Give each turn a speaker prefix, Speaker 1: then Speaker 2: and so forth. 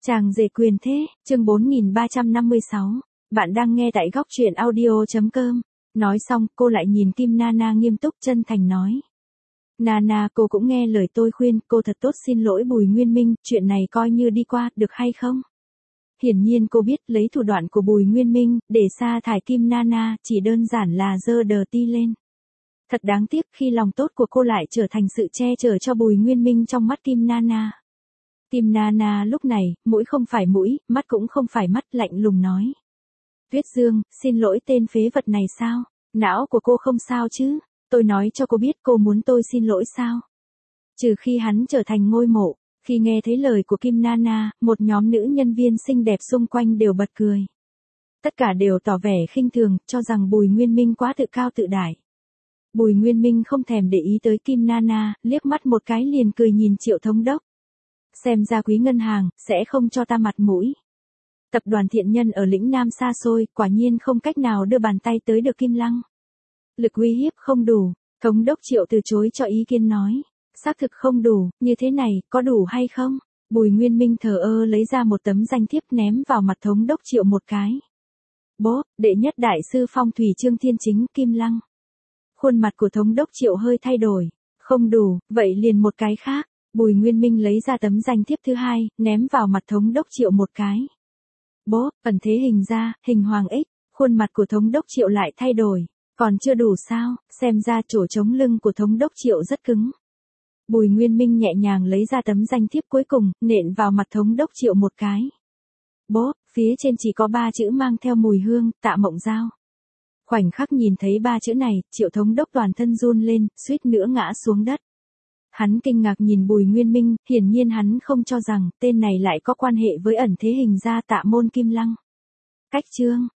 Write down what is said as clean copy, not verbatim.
Speaker 1: Chàng rể quyền thế, chương 4356. Bạn đang nghe tại góc truyện audio.com. Nói xong, cô lại nhìn Kim Nana nghiêm túc chân thành nói. Nana, cô cũng nghe lời tôi khuyên, cô thật tốt xin lỗi Bùi Nguyên Minh, chuyện này coi như đi qua, được hay không? Hiển nhiên cô biết lấy thủ đoạn của Bùi Nguyên Minh, để sa thải Kim Nana, chỉ đơn giản là giơ đờ ti lên. Thật đáng tiếc khi lòng tốt của cô lại trở thành sự che chở cho Bùi Nguyên Minh trong mắt Kim Nana. Kim Nana lúc này, mũi không phải mũi, mắt cũng không phải mắt, lạnh lùng nói. Tuyết Dương, xin lỗi tên phế vật này sao? Não của cô không sao chứ? Tôi nói cho cô biết cô muốn tôi xin lỗi sao? Trừ khi hắn trở thành ngôi mộ. Khi nghe thấy lời của Kim Nana, một nhóm nữ nhân viên xinh đẹp xung quanh đều bật cười. Tất cả đều tỏ vẻ khinh thường, cho rằng Bùi Nguyên Minh quá tự cao tự đại. Bùi Nguyên Minh không thèm để ý tới Kim Nana, liếc mắt một cái liền cười nhìn Triệu Thống Đốc. Xem ra quý ngân hàng, sẽ không cho ta mặt mũi. Tập đoàn Thiện Nhân ở lĩnh Nam xa xôi, quả nhiên không cách nào đưa bàn tay tới được Kim Lăng. Lực uy hiếp không đủ, Thống đốc Triệu từ chối cho ý kiến nói. Xác thực không đủ, như thế này, có đủ hay không? Bùi Nguyên Minh thờ ơ lấy ra một tấm danh thiếp ném vào mặt Thống đốc Triệu một cái. Bố, đệ nhất đại sư phong thủy Trương Thiên Chính, Kim Lăng. Khuôn mặt của Thống đốc Triệu hơi thay đổi. Không đủ, vậy liền một cái khác. Bùi Nguyên Minh lấy ra tấm danh thiếp thứ hai, ném vào mặt Thống đốc Triệu một cái. Bố, ẩn thế hình ra, hình hoàng ích, khuôn mặt của Thống đốc Triệu lại thay đổi. Còn chưa đủ sao, xem ra chỗ chống lưng của Thống đốc Triệu rất cứng. Bùi Nguyên Minh nhẹ nhàng lấy ra tấm danh thiếp cuối cùng, nện vào mặt Thống đốc Triệu một cái. Bố, phía trên chỉ có 3 chữ mang theo mùi hương, Tạ Mộng Giao. Khoảnh khắc nhìn thấy 3 chữ này, Triệu Thống đốc toàn thân run lên, suýt nữa ngã xuống đất. Hắn kinh ngạc nhìn Bùi Nguyên Minh, hiển nhiên hắn không cho rằng tên này lại có quan hệ với ẩn thế hình ra Tạ Môn Kim Lăng. Cách chương,